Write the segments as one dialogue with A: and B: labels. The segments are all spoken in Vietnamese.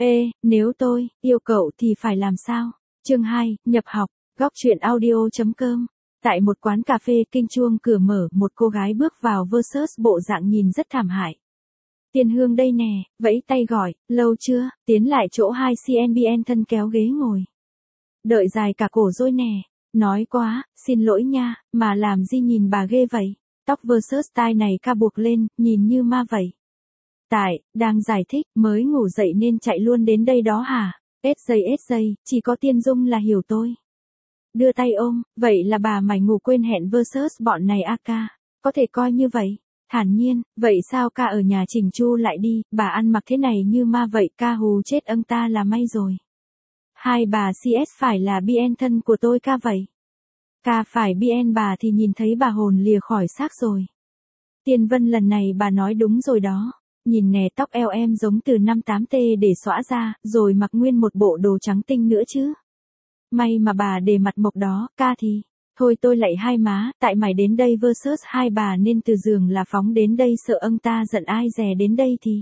A: Ê, nếu tôi yêu cậu thì phải làm sao? Chương 2, nhập học, góc truyện audio.com. Tại một quán cà phê kinh chuông cửa mở, một cô gái bước vào versus bộ dạng nhìn rất thảm hại. Tiên Hương đây nè, vẫy tay gọi, lâu chưa, tiến lại chỗ 2 CNBN thân kéo ghế ngồi. Đợi dài cả cổ rồi nè, nói quá, xin lỗi nha, mà làm gì nhìn bà ghê vậy, tóc versus style này ca buộc lên, nhìn như ma vậy. Tại, đang giải thích, mới ngủ dậy nên chạy luôn đến đây đó hả? SJ, chỉ có Tiên Dung là hiểu tôi. Đưa tay ôm, vậy là bà mày ngủ quên hẹn versus bọn này a ca, có thể coi như vậy. Thản nhiên, vậy sao ca ở nhà chỉnh chu lại đi, bà ăn mặc thế này như ma vậy, ca hù chết ông ta là may rồi. Hai bà CS phải là BN thân của tôi ca vậy. Ca phải BN bà thì nhìn thấy bà hồn lìa khỏi xác rồi. Tiên Vân lần này bà nói đúng rồi đó. Nhìn nè, tóc eo em giống từ 58T để xõa ra, rồi mặc nguyên một bộ đồ trắng tinh nữa chứ. May mà bà để mặt mộc đó, ca thì. Thôi tôi lạy hai má, tại mày đến đây versus hai bà nên từ giường là phóng đến đây sợ ông ta giận ai dè đến đây thì.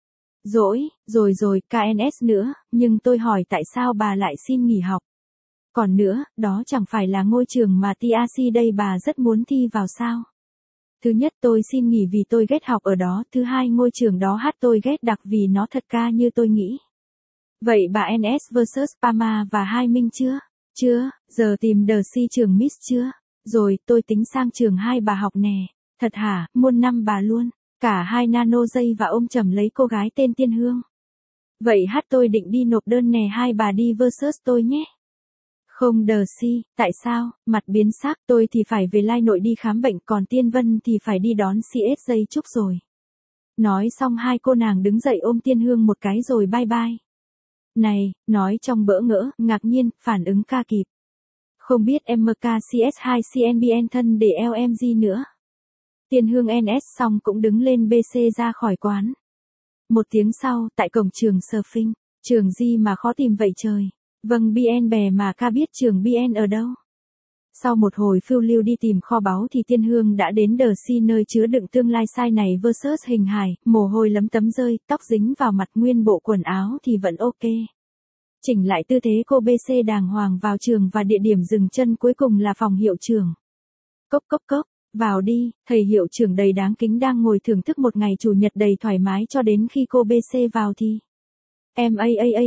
A: Rồi, KNS nữa, nhưng tôi hỏi tại sao bà lại xin nghỉ học. Còn nữa, đó chẳng phải là ngôi trường mà TAC đây bà rất muốn thi vào sao. Thứ nhất tôi xin nghỉ vì tôi ghét học ở đó, thứ hai ngôi trường đó hát tôi ghét đặc vì nó thật ca như tôi nghĩ. Vậy bà NS versus Pama và Hai Minh chưa? Chưa, giờ tìm The C trường Miss chưa? Rồi, tôi tính sang trường hai bà học nè. Thật hả, muôn năm bà luôn. Cả hai nano giây và ôm chầm lấy cô gái tên Tiên Hương. Vậy hát tôi định đi nộp đơn nè, hai bà đi versus tôi nhé. Không The C, tại sao, mặt biến sắc, tôi thì phải về Lai Nội đi khám bệnh, còn Tiên Vân thì phải đi đón CSJ Trúc rồi. Nói xong hai cô nàng đứng dậy ôm Tiên Hương một cái rồi bye bye. Này, nói trong bỡ ngỡ, ngạc nhiên, phản ứng ca kịp. Không biết MKCS2 CNBN thân để LMG nữa. Tiên Hương NS xong cũng đứng lên BC ra khỏi quán. Một tiếng sau, tại cổng trường surfing, trường gì mà khó tìm vậy trời. Vâng BN bè mà ca biết trường BN ở đâu. Sau một hồi phiêu lưu đi tìm kho báu thì Tiên Hương đã đến The C nơi chứa đựng tương lai sai này versus hình hài, mồ hôi lấm tấm rơi, tóc dính vào mặt nguyên bộ quần áo thì vẫn ok. Chỉnh lại tư thế cô BC đàng hoàng vào trường và địa điểm dừng chân cuối cùng là phòng hiệu trưởng. Cốc, vào đi, thầy hiệu trưởng đầy đáng kính đang ngồi thưởng thức một ngày chủ nhật đầy thoải mái cho đến khi cô BC vào thì. Em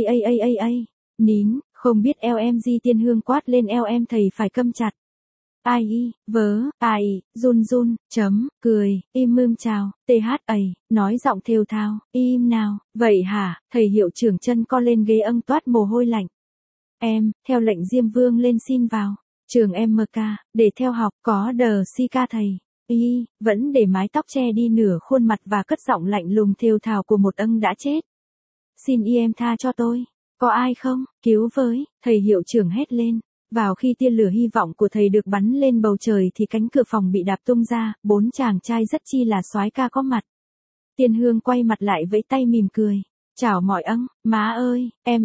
A: nín, không biết LMG Tiên Hương quát lên LM thầy phải câm chặt. Run, cười, im mưm chào, nói giọng thều thào, im nào, vậy hả, thầy hiệu trưởng chân co lên ghế âng toát mồ hôi lạnh. Em, theo lệnh Diêm Vương lên xin vào, trường MK, để theo học, có The C ca thầy. Vẫn để mái tóc che đi nửa khuôn mặt và cất giọng lạnh lùng thều thào của một âng đã chết. Xin em tha cho tôi, có ai không, cứu với, thầy hiệu trưởng hét lên. Vào khi tia lửa hy vọng của thầy được bắn lên bầu trời thì cánh cửa phòng bị đạp tung ra, bốn chàng trai rất chi là soái ca có mặt. Tiên Hương quay mặt lại vẫy tay mỉm cười. Chào mọi âng, má ơi, em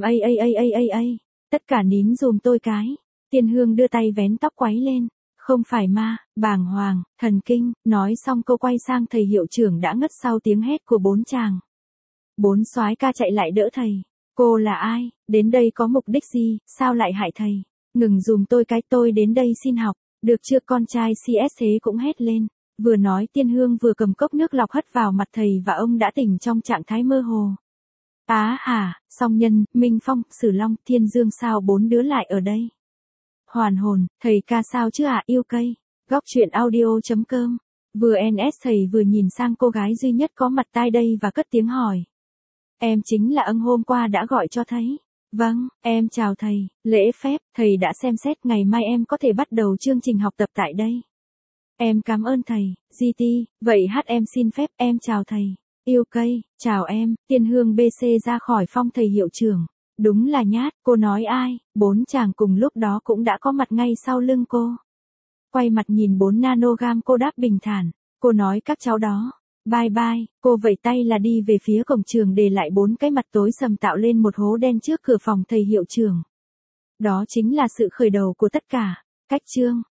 A: tất cả nín dùm tôi cái. Tiên Hương đưa tay vén tóc quấy lên. Không phải ma, bàng hoàng, thần kinh, nói xong cô quay sang thầy hiệu trưởng đã ngất sau tiếng hét của bốn chàng. Bốn soái ca chạy lại đỡ thầy. Cô là ai, đến đây có mục đích gì, sao lại hại thầy? Ngừng dùm tôi cái, tôi đến đây xin học, được chưa? Con trai CS thế cũng hét lên. Vừa nói Tiên Hương vừa cầm cốc nước lọc hất vào mặt thầy và ông đã tỉnh trong trạng thái mơ hồ. Song Nhân, Minh Phong, Sử Long, Thiên Dương sao bốn đứa lại ở đây? Hoàn hồn, thầy ca sao chứ yêu cây. Góc truyện audio.com. Vừa NS thầy vừa nhìn sang cô gái duy nhất có mặt tai đây và cất tiếng hỏi. Em chính là âng hôm qua đã gọi cho thấy. Vâng, em chào thầy, lễ phép, thầy đã xem xét ngày mai em có thể bắt đầu chương trình học tập tại đây. Em cảm ơn thầy, GT, vậy em xin phép, em chào thầy. Yêu cây, chào em, Tiên Hương BC ra khỏi phòng thầy hiệu trưởng. Đúng là nhát, cô nói ai, bốn chàng cùng lúc đó cũng đã có mặt ngay sau lưng cô. Quay mặt nhìn 4 nanogam cô đáp bình thản, cô nói các cháu đó. Bye, cô vẫy tay là đi về phía cổng trường để lại 4 cái mặt tối sầm tạo lên một hố đen trước cửa phòng thầy hiệu trưởng. Đó chính là sự khởi đầu của tất cả. Cách chương